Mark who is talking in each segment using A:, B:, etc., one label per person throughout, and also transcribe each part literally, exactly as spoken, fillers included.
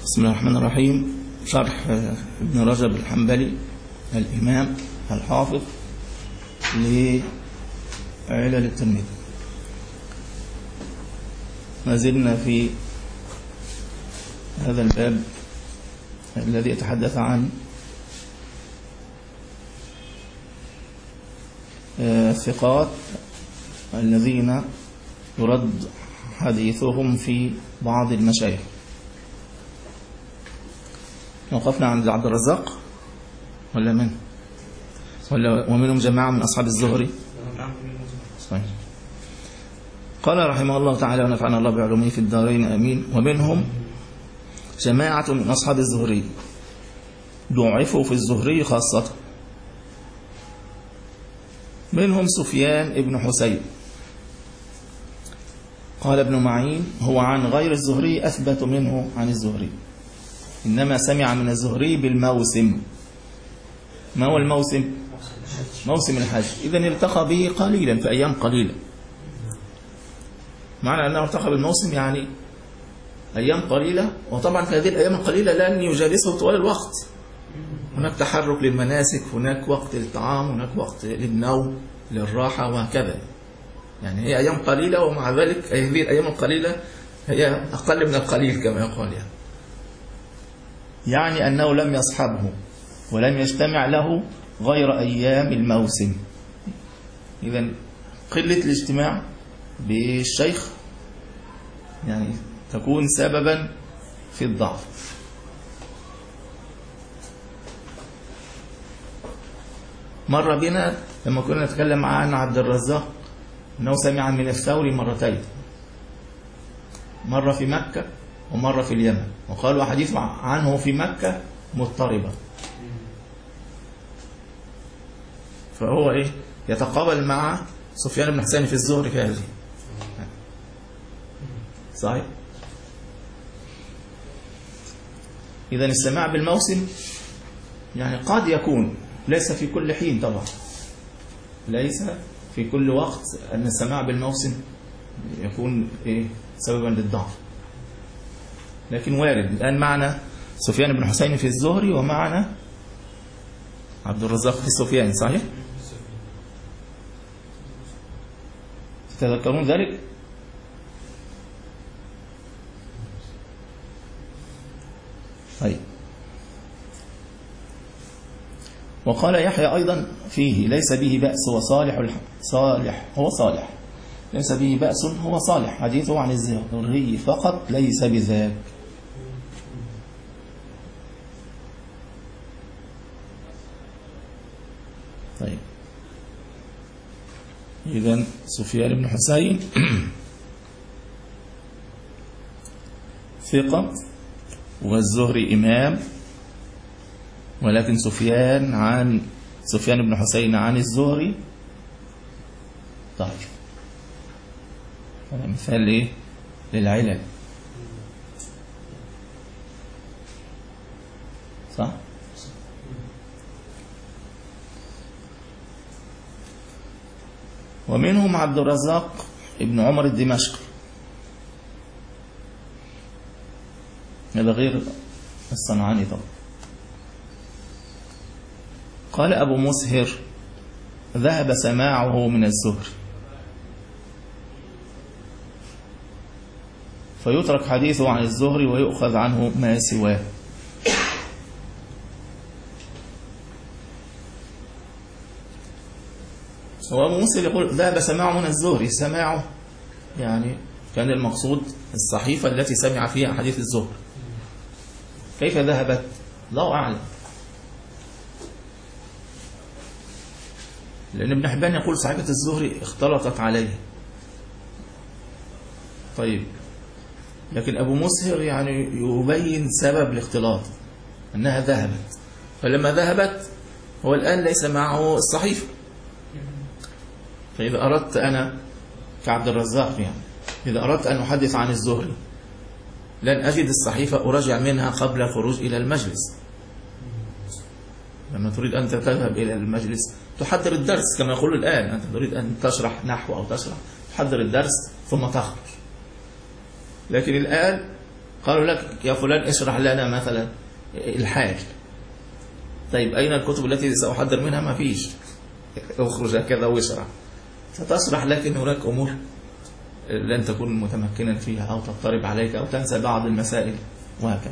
A: بسم الله الرحمن الرحيم. شرح ابن رجب الحنبلي الإمام الحافظ لعلل الترمذي. ما زلنا في هذا الباب الذي يتحدث عن الثقات الذين يرد حديثهم في بعض المشايخ. وقفنا عند عبد الرزاق ولا من ولا ومنهم جماعة من أصحاب الزهري. صحيح. قال رحمه الله تعالى ونفعنا الله بعلومه في الدارين آمين. ومنهم جماعة من أصحاب الزهري ضعفوا في الزهري خاصة، منهم سفيان ابن حسين. قال ابن معين هو عن غير الزهري أثبت منه عن الزهري، إنما سمع من الزهري بالموسم. ما هو الموسم؟ موسم الحج. إذن التقى به قليلا في أيام قليلة. معنى أنه التقى بالموسم يعني أيام قليلة، وطبعا في هذه الأيام القليلة لن يجالسه طوال الوقت. هناك تحرك للمناسك، هناك وقت للطعام، هناك وقت للنوم للراحة وهكذا. يعني هي أيام قليلة، ومع ذلك هذه الأيام القليلة هي أقل من القليل كما يقال. يعني يعني أنه لم يصحبه ولم يجتمع له غير أيام الموسم. إذن قلة الاجتماع بالشيخ يعني تكون سببا في الضعف. مر بنا لما كنا نتكلم عن عبد الرزاق أنه سمع من الثوري مرتين، مرة في مكة ومرة في اليمن، وقالوا حديث عنه في مكة مضطربة. فهو إيه يتقابل مع سفيان بن حسين في الزهري في هذه. صحيح. إذا السماع بالموسم يعني قد يكون، ليس في كل حين طبعا، ليس في كل وقت أن السماع بالموسم يكون إيه سببا للضعف، لكن وارد. الآن معنا سفيان بن حسين في الزهري ومعنا عبد الرزاق في سفيان. صحيح. تتذكرون ذلك؟ طيب. وقال يحيى أيضا فيه ليس به بأس وصالح صالح هو صالح ليس به بأس هو صالح، حديثه عن الزهري فقط ليس بذاك. طيب. إذن سفيان بن حسين ثقة والزهري إمام، ولكن سفيان عن سفيان بن حسين عن الزهري ضعيف. هذا مثال ايه للعلل. صح. ومنهم عبد الرزاق ابن عمر الدمشقي، هذا غير الصنعاني طبعا. قال أبو مسهر ذهب سماعه من الزهري، فيترك حديثه عن الزهري ويؤخذ عنه ما سواه. هو أبو مسهر يقول ذهب سماعه من الزهري. سماعه يعني كان المقصود الصحيفة التي سمع فيها حديث الزهري. كيف ذهبت؟ الله أعلم، لأن ابن حبان يقول صحيفة الزهري اختلطت عليه. طيب، لكن أبو مسهر يعني يبين سبب الاختلاط أنها ذهبت. فلما ذهبت هو الآن ليس معه الصحيفة. فإذا أردت أنا كعبد الرزاق يعني إذا أردت أن أحدث عن الزهري لن أجد الصحيفة أراجع منها قبل الخروج إلى المجلس. لما تريد أن تذهب إلى المجلس تحضر الدرس كما يقول الآن، أنت تريد أن تشرح نحو أو تشرح تحضر الدرس ثم تخرج. لكن الآن قالوا لك يا فلان اشرح لنا مثلا الحال. طيب أين الكتب التي سأحضر منها؟ ما فيش. اخرج هكذا واشرح. ستشرح لكن هناك أمور لن تكون متمكنا فيها أو تضطرب عليك أو تنسى بعض المسائل وهكذا.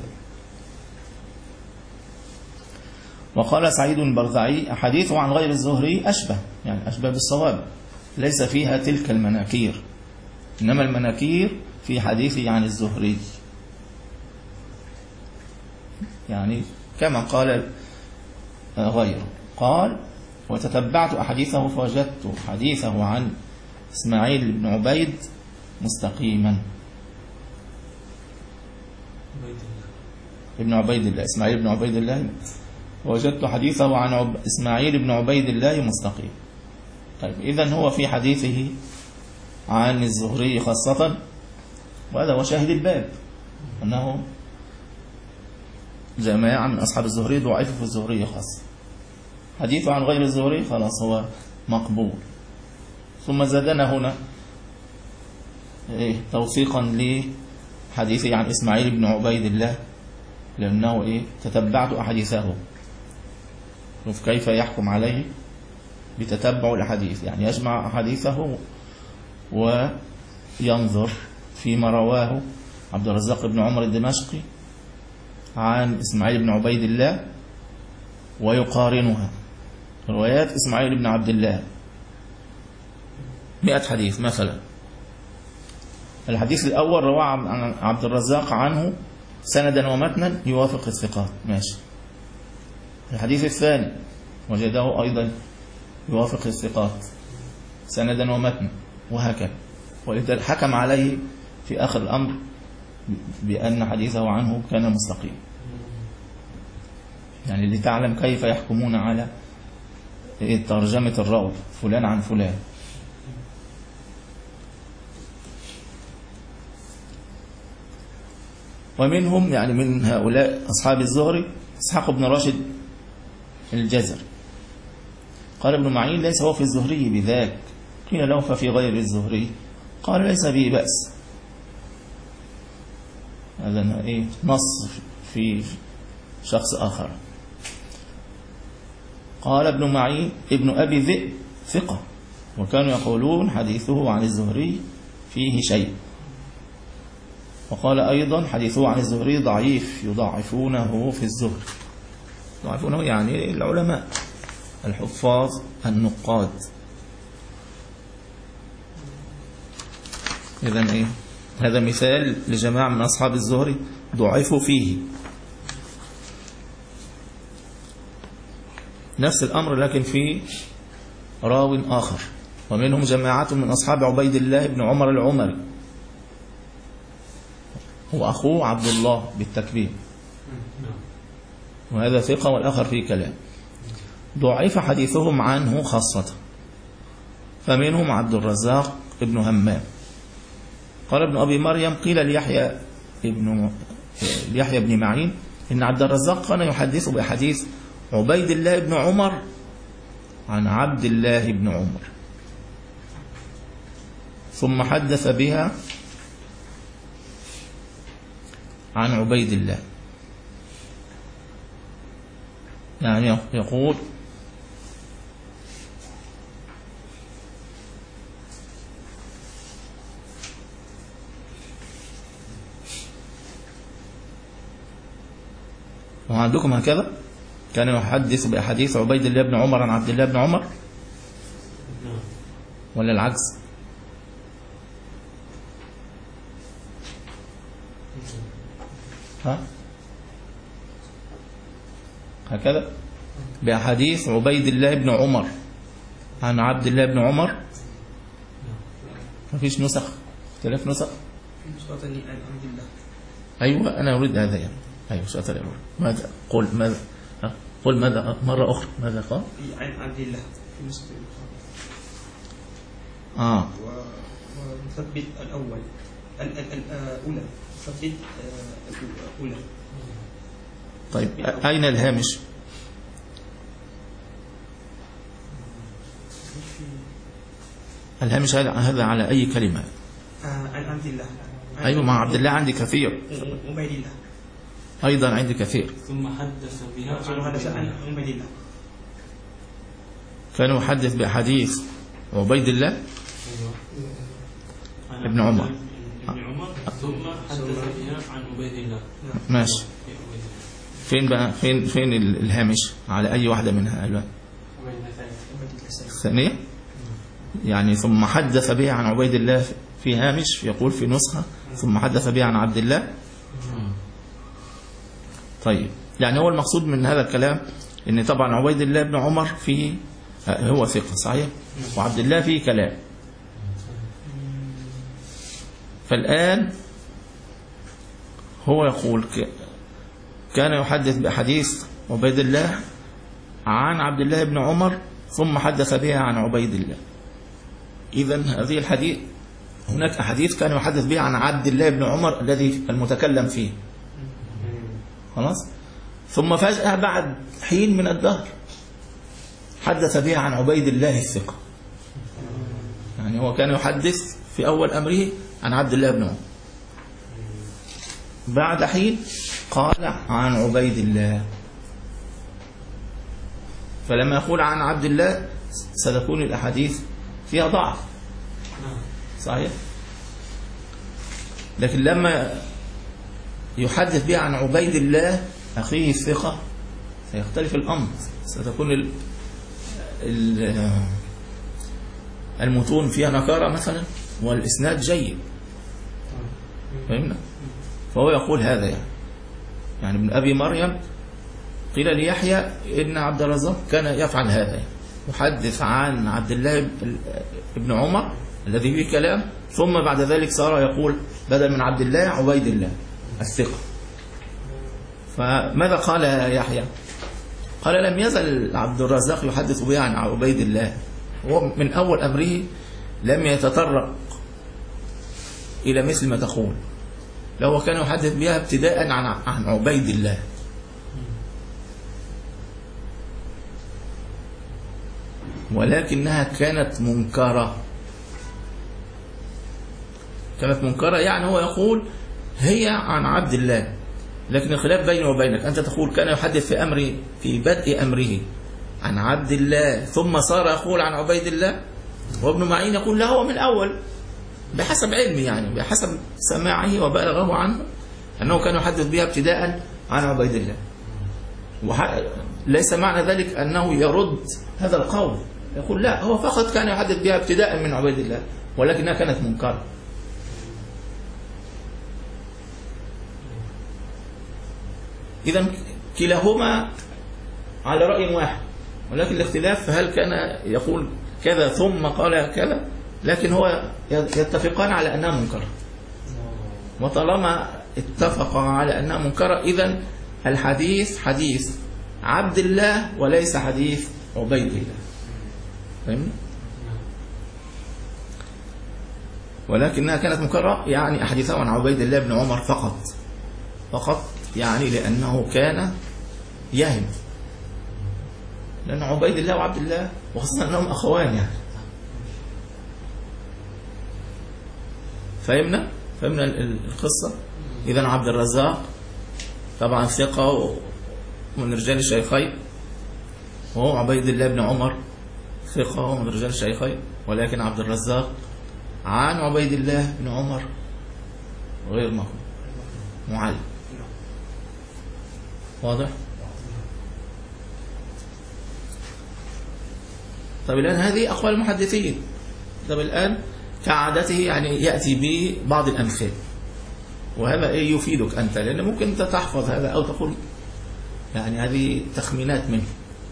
A: وقال سعيد البرزعي حديثه عن غير الزهري أشبه، يعني أشبه بالصواب، ليس فيها تلك المناكير، إنما المناكير في حديثه عن الزهري، يعني كما قال غيره. قال وتتبعت أحاديثه فوجدت حديثه عن إسماعيل بن عبيد مستقيما. ابن عبيد الله إسماعيل بن عبيد الله، وجدت حديثه عن عب... إسماعيل بن عبيد الله مستقيم. طيب إذن هو في حديثه عن الزهري خاصة، وهذا هو شاهد الباب، أنه جماعة من أصحاب الزهري ضعيف في الزهري خاصة. حديثه عن غير الزهري خلاص هو مقبول. ثم زادنا هنا إيه توثيقا لحديثه عن إسماعيل بن عبيد الله، لأنه إيه تتبعت أحاديثه. شوف كيف يحكم عليه بتتبع الأحاديث، يعني يجمع أحاديثه وينظر فيما رواه عبد الرزاق بن عمر الدمشقي عن إسماعيل بن عبيد الله ويقارنها. روايات إسماعيل بن عبد الله مئة حديث مثلا، الحديث الأول رواه عن عبد الرزاق عنه سندا ومتنا يوافق الثقات، ماشي. الحديث الثاني وجده أيضا يوافق الثقات سندا ومتنا، وهكذا. ولذلك حكم عليه في آخر الأمر بأن حديثه عنه كان مستقيم، يعني لتعلم كيف يحكمون على ترجمة الراوي فلان عن فلان. ومنهم يعني من هؤلاء أصحاب الزهري إسحاق بن راشد الجزري. قال ابن معين ليس هو في الزهري بذاك، قيل له ففي غير الزهري، قال ليس به بأس. هذا إيه نص في شخص آخر. قال ابن معين ابن أبي ذئب ثقة، وكانوا يقولون حديثه عن الزهري فيه شيء. وقال أيضا حديثه عن الزهري ضعيف يضاعفونه في الزهري. يضاعفونه يعني العلماء الحفاظ النقاد. إذن إيه هذا مثال لجماعة من أصحاب الزهري ضعفوا فيه. نفس الأمر لكن في راو آخر. ومنهم جماعة من أصحاب عبيد الله بن عمر العمري، هو أخوه عبد الله بالتكبير، وهذا ثقة والآخر فيه كلام، ضعف حديثهم عنه خاصة. فمنهم عبد الرزاق ابن همام. قال ابن أبي مريم قيل ليحيى ابن ليحيى بن معين إن عبد الرزاق كان يحدث بحديث عبيد الله بن عمر عن عبد الله بن عمر، ثم حدث بها عن عبيد الله، يعني يقول وعندكم هكذا كان يحدث بأحاديث عبيد الله بن عمر عن عبد الله بن عمر ولا العكس؟ ها هكذا بأحاديث عبيد الله بن عمر عن عبد الله بن عمر. ما فيش نسخ، اختلاف نسخ. أيوة أنا أريد هذا يعني. أيوة شاطر يا أبو. ماذا قل ماذا ها؟ قل ماذا مرة أخرى ماذا قال؟
B: عن عبد الله في نسخة
A: آه
B: ومثبت الأول الأولى مثبت الأولى.
A: طيب أين الهامش؟ الهامش هذا على أي كلمة؟
B: عن عبد الله
A: أيوة مع عبد الله عندي كثير.
B: عبيد الله
A: أيضا عندي كثير.
C: ثم حدث بها
B: ثم حدث عن عبيد الله.
A: كان يحدث بأحاديث عبيد الله ابن عمر
C: ابن عمر ثم حدث بها عن عبيد الله.
A: ماشي. فين بقى فين فين الهامش على أي واحدة منها الآن؟ الثانية يعني ثم حدث بها عن عبيد الله في هامش يقول في نسخة ثم حدث بها عن عبد الله. طيب يعني هو المقصود من هذا الكلام ان طبعا عبيد الله بن عمر فيه هو ثقة صحيح وعبد الله فيه كلام. فالآن هو يقول كان يحدث بحديث عبيد الله عن عبد الله بن عمر ثم حدث بها عن عبيد الله. إذن هذه الحديث هناك أحاديث كان يحدث بها عن عبد الله بن عمر الذي المتكلم فيه خلاص. ثم فجأة بعد حين من الدهر حدث بها عن عبيد الله الثقة. يعني هو كان يحدث في أول أمره عن عبد الله بن عمر بعد حين قال عن عبيد الله. فلما يقول عن عبد الله ستكون الأحاديث فيها ضعف صحيح. لكن لما يحدث بها عن عبيد الله أخيه الثقة سيختلف الأمر. ستكون ال ال المتون فيها نكارة مثلا والإسناد جيد فهمنا. فهو يقول هذا يعني يعني ابن أبي مريم قيل ليحيى إن عبد الرزاق كان يفعل هذا يعني يحدث عن عبد الله بن عمر الذي فيه كلام ثم بعد ذلك صار يقول بدل من عبد الله عبيد الله الثقة. فماذا قال يحيى؟ قال لم يزل عبد الرزاق يحدث بها عن عبيد الله. هو من أول أمره لم يتطرق إلى مثل ما تقول لو كان يحدث بها ابتداء عن عن عبيد الله. ولكنها كانت منكرة كانت منكرة يعني هو يقول هي عن عبد الله لكن الخلاف بيني وبينك أنت تقول كان يحدث في أمره في بدء أمره عن عبد الله ثم صار يقول عن عبيد الله. وابن معين يقول لا هو من الأول بحسب علمي يعني بحسب سماعه وبلغه عنه أنه كان يحدث بها ابتداء عن عبيد الله. ليس معنى ذلك أنه يرد هذا القول يقول لا هو فقط كان يحدث بها ابتداء من عبيد الله ولكنها كانت منكرة. إذن كلاهما على رأي واحد ولكن الاختلاف هل كان يقول كذا ثم قال كذا لكن هو يتفقان على أنها منكرة. وطالما اتفقا على أنها منكرة إذن الحديث حديث عبد الله وليس حديث عبيد الله فهمت؟ ولكنها كانت منكرة يعني أحاديثها عن عبيد الله بن عمر فقط فقط يعني لأنه كان يهم لأن عبيد الله وعبد الله وخاصة أنهم أخوان يعني فهمنا فهمنا القصة. إذن عبد الرزاق طبعا ثقة من رجال الشيخين وهو عبيد الله بن عمر ثقة من رجال الشيخين ولكن عبد الرزاق عن عبيد الله بن عمر غير مقبول معلم واضح. طيب الآن هذه أقوال المحدثين. طيب الآن كعادته يعني يأتي ببعض الأمثال وهذا إيه يفيدك أنت لأن ممكن أنت تحفظ هذا أو تقول يعني هذه تخمينات منه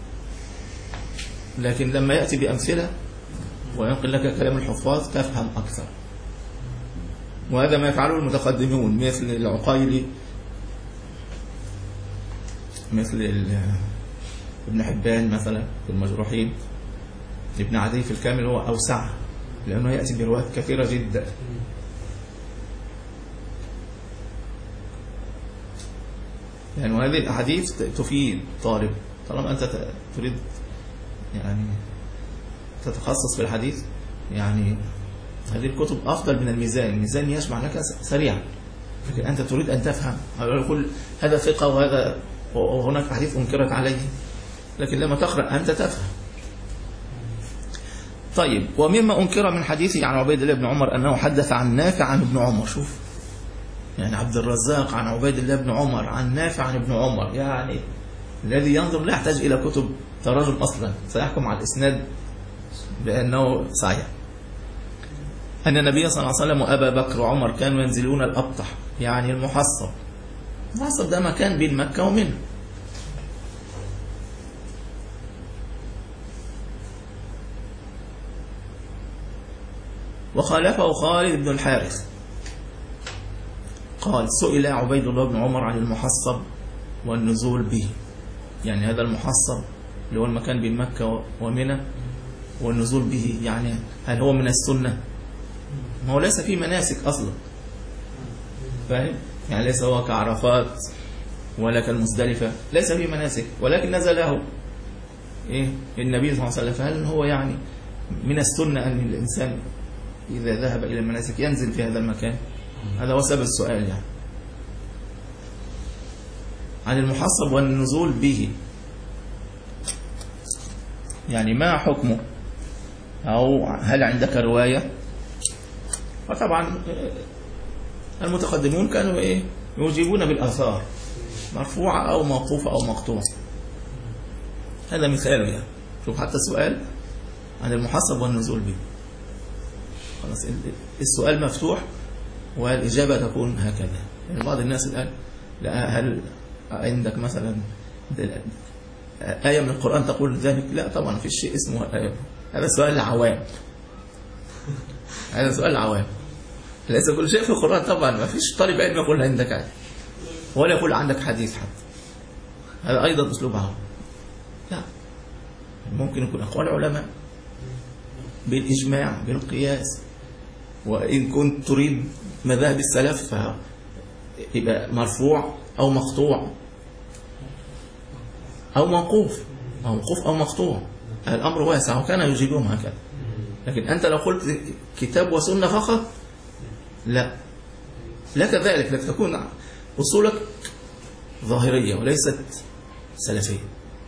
A: لكن لما يأتي بأمثلة وينقل لك كلام الحفاظ تفهم أكثر. وهذا ما يفعله المتقدمون مثل العقيلي مثل ابن حبان مثلا في المجروحين. ابن عدي في الكامل هو أوسع لأنه يأتي بروايات كثيرة جدا. يعني وهذه الأحاديث تفيد طالب طالما أنت تريد يعني تتخصص في الحديث يعني هذه الكتب أفضل من الميزان. الميزان يشمع لك سريعا، لكن أنت تريد أن تفهم، يقول هذا ثقة وهذا وهناك حديث أنكرت عليه، لكن لما تقرأ أنت تفهم. طيب، ومما أنكر من حديثه عن عبيد الله بن عمر أنه حدث عن نافع عن ابن عمر. شوف يعني عبد الرزاق عن عبيد الله بن عمر عن نافع عن ابن عمر، يعني الذي ينظر لا يحتاج إلى كتب تراجم أصلا، سيحكم على الإسناد بأنه صحيح. أن النبي صلى الله عليه وسلم وأبا بكر وعمر كانوا ينزلون الأبطح، يعني المحصب. المحصب ده مكان بين مكة ومنى. وخالفه خالد بن الحارث قال سئل عبيد الله بن عمر عن المحصب والنزول به، يعني هذا المحصب اللي هو المكان بين مكة ومنى، والنزول به يعني هل هو من السنة؟ ما هو ليس فيه مناسك أصلا، فاهم؟ يعني ليس هو كعرفات ولا كالمزدلفة، ليس فيه مناسك، ولكن نزله إيه النبي صلى الله عليه وسلم. فهل هو يعني من السنة أن الإنسان إذا ذهب إلى المناسك ينزل في هذا المكان؟ هذا هو سبب السؤال. يعني عن المحصب والنزول به، يعني ما حكمه، أو هل عندك رواية؟ وطبعا المتقدمون كانوا إيه يجيبون بالآثار مرفوعة أو موقوفة أو مقطوعة. هذا مثاله. يعني شوف حتى السؤال عن المحصب والنزول به، خلاص السؤال مفتوح والإجابة تكون هكذا. يعني بعض الناس الآن لا، هل عندك مثلا آية من القرآن تقول ذلك؟ لا طبعا في شيء اسمه آية. هذا سؤال العوام، هذا سؤال العوام. ليس كل شيء في القرآن طبعا، ما فيش طالب علم يقول عندك آية ولا يقول عندك حديث حتى. هذا أيضا أسلوب عوام. لا، ممكن يكون أقوال علماء بالإجماع بالقياس، وإن كنت تريد مذاهب السلف فيبقى مرفوع أو مقطوع أو موقوف أو موقوف أو مقطوع. الأمر واسع، وكان يجيبهم هكذا. لكن أنت لو قلت كتاب وسنة فقط لا، لك ذلك، لك تكون أصولك ظاهرية وليست سلفية.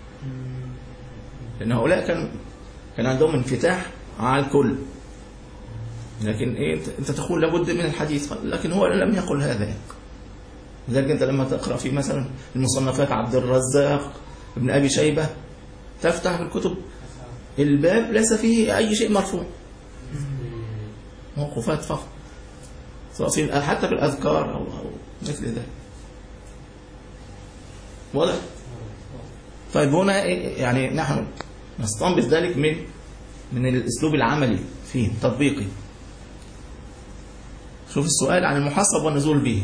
A: لأن هؤلاء كان كان عندهم انفتاح على الكل، لكن إيه أنت تقول لابد من الحديث، لكن هو لم يقل هذا. يعني لذلك أنت لما تقرأ في مثلا المصنفات عبد الرزاق ابن أبي شيبة تفتح في الكتب الباب ليس فيه أي شيء مرفوع، موقوفات فقط، سواء في حتى في الأذكار أو, أو مثل ذلك. واضح؟ طيب هنا يعني نحن نستنبط ذلك من من الأسلوب العملي فيه تطبيقي. شوف السؤال عن المحصب والنزول به.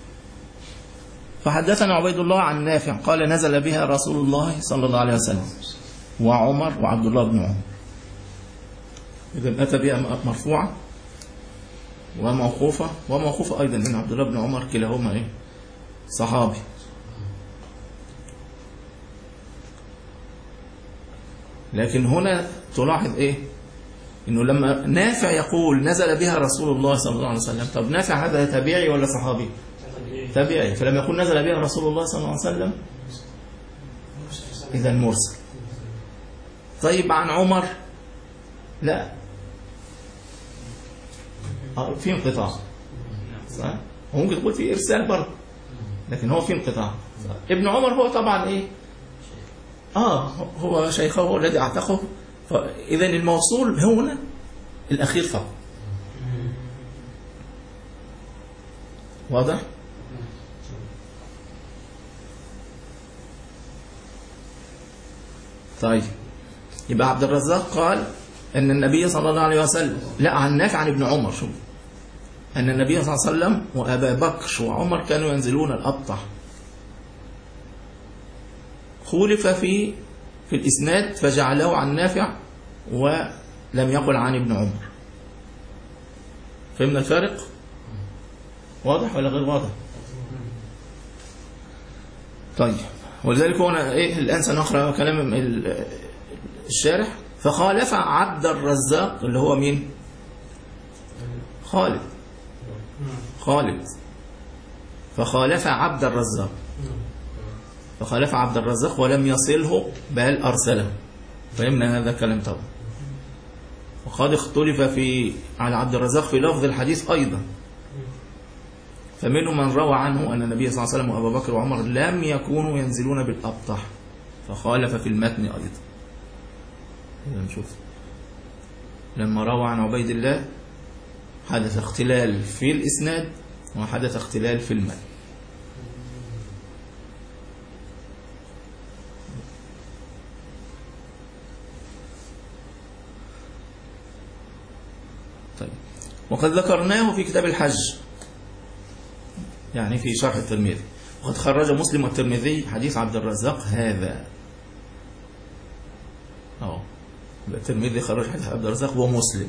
A: فحدثنا عبيد الله عن نافع قال نزل بها رسول الله صلى الله عليه وسلم وعمر وعبد الله بن عمر. إذن أتى بها مرفوعة وموقوفة، وموقوفة أيضا من عبد الله بن عمر، كلاهما إيه صحابي. لكن هنا تلاحظ إيه إنه لما نافع يقول نزل بها رسول الله صلى الله عليه وسلم، طب نافع هذا تابعي ولا صحابي؟ تابعي. فلما يقول نزل بها رسول الله صلى الله عليه وسلم إذا مرسل. طيب عن عمر لا، في انقطاع، صح؟ وممكن تقول في إرسال برضه، لكن هو في انقطاع. ابن عمر هو طبعا إيه آه هو شيخه الذي اعتقه، فإذا الموصول هنا الأخير فقط. واضح؟ طيب يبقى عبد الرزاق قال أن النبي صلى الله عليه وسلم، لا عن نافع عن ابن عمر، شوف أن النبي صلى الله عليه وسلم وأبا بكر وعمر كانوا ينزلون الأبطح. خولف في في الإسناد فجعله عن نافع ولم يقل عن ابن عمر. فهمنا الفارق؟ واضح ولا غير واضح؟ طيب ولذلك هنا إيه الآن سنقرأ كلام الشارح. فخالف عبد الرزاق اللي هو مين؟ خالد خالد فخالف عبد الرزاق فخالف عبد الرزاق ولم يصله بل أرسله. فهمنا هذا الكلام طبعا. وقد اختلف في على عبد الرزاق في لفظ الحديث أيضا، فمنهم من روى عنه أن النبي صلى الله عليه وسلم وأبا بكر وعمر لم يكونوا ينزلون بالأبطح، فخالف في المتن أيضا. نشوف لما روى عن عبيد الله حدث اختلال في الإسناد وحدث اختلال في المتن. طيب، وقد ذكرناه في كتاب الحج يعني في شرح الترمذي. وقد خرج مسلم والترمذي حديث عبد الرزاق هذا. اه الترمذي خرج حديث عبد الرزاق ومسلم.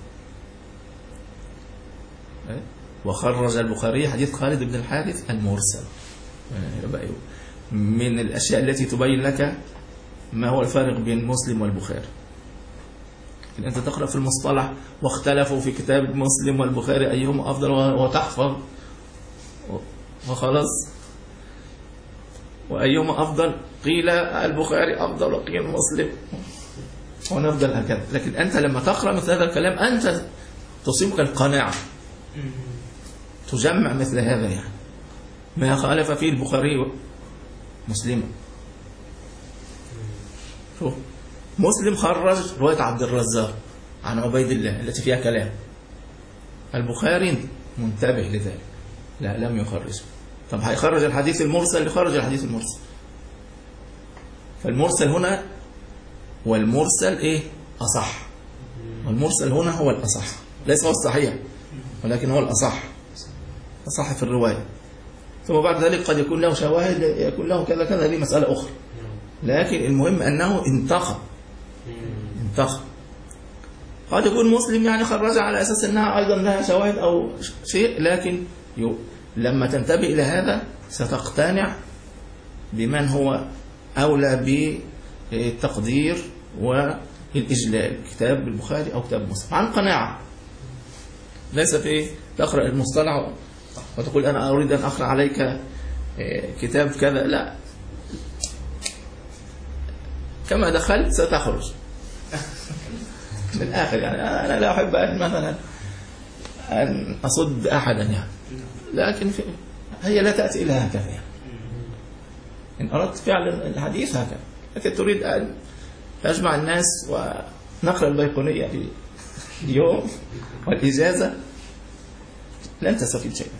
A: وخرج البخاري حديث خالد بن الحارث المرسل. من الأشياء التي تبين لك ما هو الفارق بين مسلم والبخاري. أنت تقرأ في المصطلح واختلفوا في كتاب مسلم والبخاري أيهما أفضل وتحفظ وخلاص، وأيهما أفضل قيل البخاري أفضل وقيل مسلم ونفضل هكذا. لكن أنت لما تقرأ مثل هذا الكلام أنت تصيبك القناعة، تجمع مثل هذا يعني ما خالف فيه البخاري مسلم. شوف مسلم خرج رواية عبد الرزاق عن عبيد الله التي فيها كلام، البخاري منتبه لذلك لا لم يخرجه. طب هيخرج الحديث المرسل اللي خرج الحديث المرسل. فالمرسل هنا والمرسل ايه أصح، والمرسل هنا هو الأصح، ليس هو الصحيح ولكن هو الأصح، أصح في الرواية. ثم بعد ذلك قد يكون له شواهد يكون له كذا كذا، هذه مسألة أخرى، لكن المهم أنه انتخب انتخب. قد يكون مسلم يعني خرج على أساس أنها أيضا لها شواهد أو شيء، لكن لما تنتبه إلى هذا ستقتنع بمن هو أولى بالتقدير والإجلال، كتاب البخاري أو كتاب مسلم، عن قناعة. ليس في تقرأ المصطلح وتقول أنا أريد أن أقرأ عليك كتاب كذا، لا، كما دخلت ستخرج من الآخر. يعني أنا لا أحب أن مثلا أن أصد أحدا يعني، لكن هي لا تأتي إلى هكذا يعني. إن أردت فعلا الحديث هكذا، لكن تريد أن تجمع الناس ونقرأ البيقونية في يوم والإجازة لن تستفيد شيئا.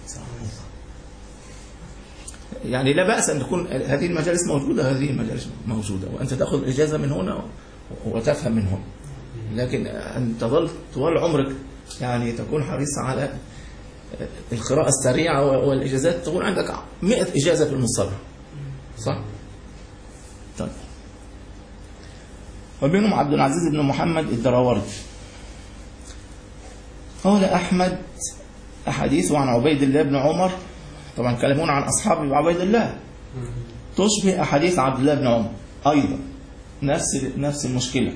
A: يعني لا بأس أن تكون هذه المجالس موجودة هذه المجالس موجودة وأنت تأخذ إجازة من هنا وتفهم من هنا، لكن أن تظل طوال عمرك يعني تكون حريص على القراءة السريعة والإجازات، تكون عندك مئة إجازة في المصطلح، صح؟ طيب. وبينهم عبد العزيز بن محمد الدراوردي قال أحمد أحاديث عن عبيد الله بن عمر، طبعا كلمون عن أصحاب عبيد الله، تشبه أحاديث عبد الله بن عمر أيضا، نفس نفس المشكلة.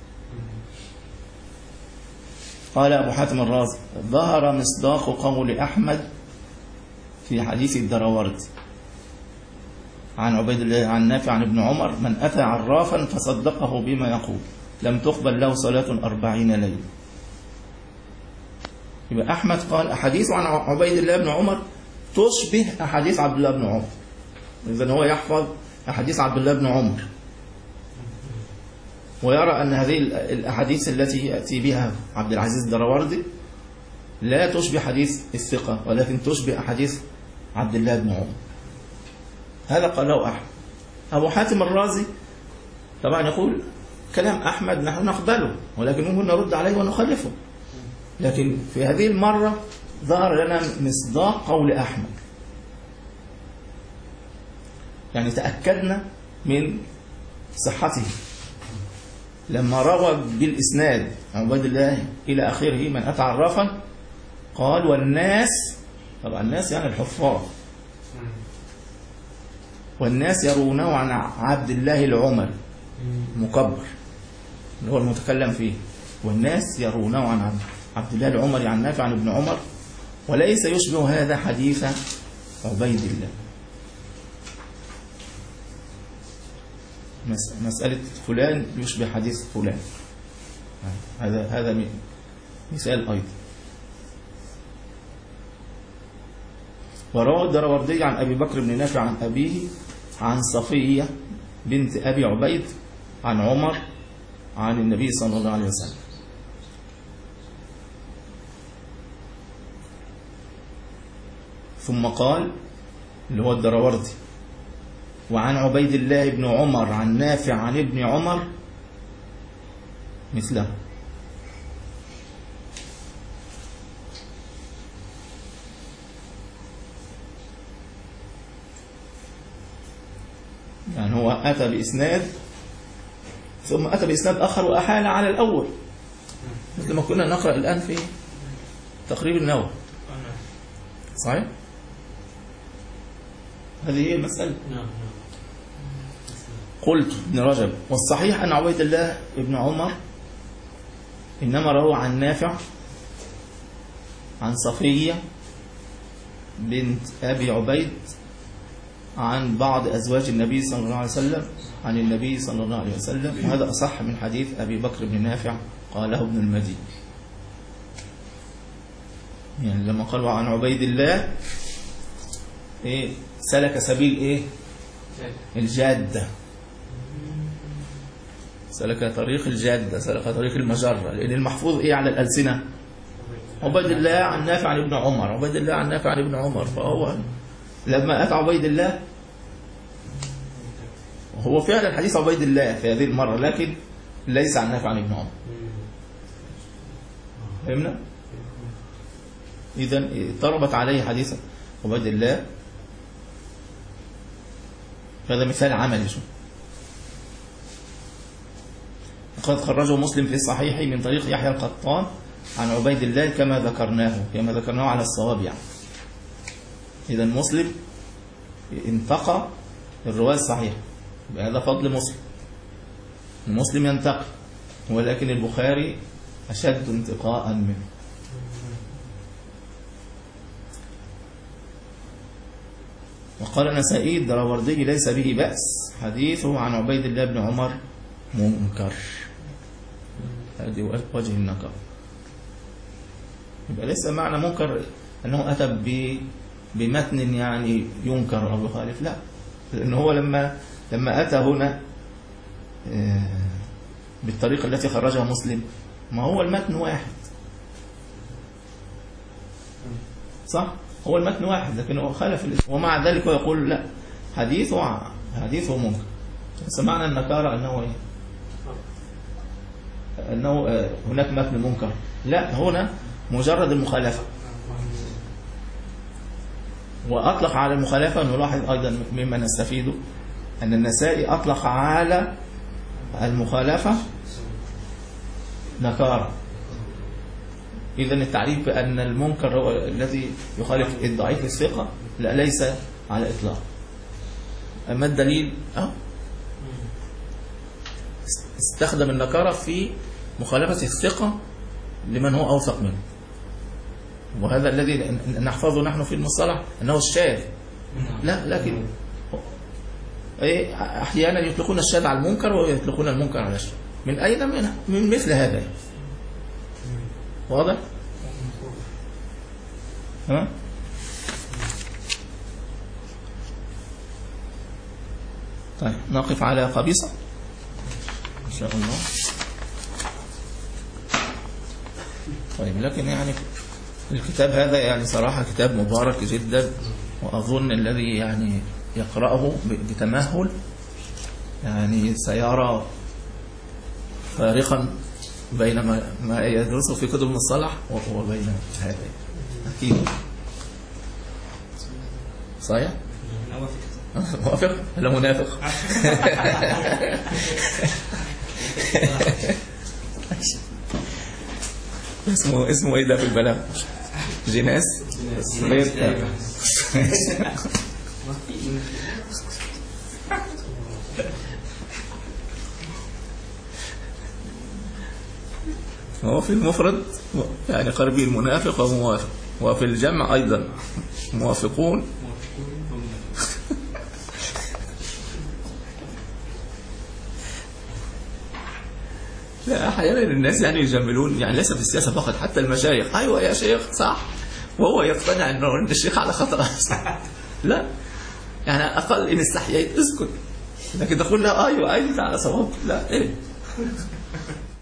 A: قال أبو حاتم الرازي ظهر مصداق قول أحمد في حديث الدراوردي عن عبيد الله عن نافع عن ابن عمر من أتى عرافا فصدقه بما يقول لم تقبل له صلاة أربعين ليلة. يبقى أحمد قال أحاديث عن عبيد الله بن عمر تشبه أحاديث عبد الله بن عمر، إذن هو يحفظ أحاديث عبد الله بن عمر ويرى أن هذه الأحاديث التي يأتي بها عبد العزيز الدراوردي لا تشبه حديث الثقة ولكن تشبه أحاديث عبد الله بن عمر. هذا قاله أحمد. أبو حاتم الرازي طبعا يقول كلام أحمد نحن نقبله ولكن ممكن نرد عليه ونخلفه، لكن في هذه المرة ظهر لنا مصداق قول أحمد، يعني تأكدنا من صحته لما روى بالإسناد عبيد الله إلى آخره من أتى عرافا قال والناس، طبعا الناس يعني الحفاظ، والناس يرونه عن عبد الله العمر مكبر اللي هو المتكلم فيه، والناس يرونه عن عبد الله العمري عن نافع عن ابن عمر، وليس يشبه هذا حديث عبيد الله. مسألة فلان يشبه حديث فلان، هذا هذا مثال أيضا. وروى الدراوردي عن أبي بكر بن نافع عن أبيه عن صفية بنت أبي عبيد عن عمر عن النبي صلى الله عليه وسلم. ثم قال اللي هو الدراوردي: وعن عبيد الله بن عمر عن نافع عن ابن عمر مثله. يعني هو أتى بإسناد ثم أتى بإسناد آخر وأحال على الأول، مثل ما كنا نقرأ الآن في تقريب النووي. صحيح؟ هذه هي المسألة. قلت ابن رجب: والصحيح أن عبيد الله ابن عمر إنما روى عن نافع عن صفية بنت أبي عبيد عن بعض أزواج النبي صلى الله عليه وسلم عن النبي صلى الله عليه وسلم، وهذا أصح من حديث أبي بكر بن نافع قاله ابن المدين. يعني لما قالوا عن عبيد الله إيه سلك سبيل إيه الجادة، سلك طريق الجادة، سلك طريق المجرة، لأن المحفوظ إيه على الألسنة عبيد الله عن نافع عن ابن عمر، عبيد الله عن نافع عن ابن عمر. فهو لما أتى عبيد الله هو فعلا حديث عبيد الله في هذه المرة، لكن ليس عن نافع عن ابن عمر. فهمنا؟ إذن اضطربت عليه حديث عبيد الله. هذا مثال عملي. شو قد خرجه مسلم في صحيحه من طريق يحيى القطان عن عبيد الله كما ذكرناه كما ذكرناه على الصواب. يعني إذا مسلم انتقى الرواية الصحيحة، بهذا فضل مسلم. المسلم ينتقي، ولكن البخاري أشد انتقاء منه. وقال النسائي: الدراوردي ليس به بأس، حديثه عن عبيد الله بن عمر منكر. هذه وجه النكر. يبقى ليس معنى منكر أنه أتى بمتن يعني ينكر أو يخالف، لا، لأنه هو لما لما أتى هنا بالطريقة التي خرجها مسلم، ما هو المتن واحد، صح؟ هو المتن واحد، لكن هو خالف الاسم، ومع ذلك هو يقول لا، حديثه حديثه منكر. سمعنا النكارة أنه إيه؟ أنه هناك متن منكر، لا، هنا مجرد المخالفة. وأطلق على المخالفة، نلاحظ أيضا مما نستفيده أن النسائي أطلق على المخالفة نكارة. إذن التعريف بأن المنكر هو الذي يخالف الضعيف الثقة لا، ليس على إطلاق. أما الدليل أه استخدم النكارة في مخالفة الثقة لمن هو أوثق منه، وهذا الذي نحفظه نحن في المصطلح أنه الشاذ. لا، لكن أحيانا يطلقون الشاذ على المنكر ويطلقون المنكر على الشاذ. من أين؟ من, من مثل هذا. واضح؟ ها؟ طيب نقف على قبيصة إن شاء الله. طيب لكن يعني الكتاب هذا يعني صراحة كتاب مبارك جدا، وأظن الذي يعني يقرأه بتمهل يعني سيرى فارقا بين ما يدرسه في كتب المصطلح وبين هذا. أكيد صحيح؟ موافق ولا منافق؟ اسمه اسمه ايه ده في البلاغ؟ جناس غير هو في المفرد يعني قريبين منافق وموافق، وفي الجمع أيضا موافقون. لا أحيانا الناس يعني يجملون، يعني ليس في السياسة فقط، حتى المشايخ أيوة يا شيخ صح، وهو يقتنع أنه الشيخ على خطأ. لا يعني أقل إن استحييت اسكت، لكن تقول لا أيوة أيوة على صواب، لا إيه.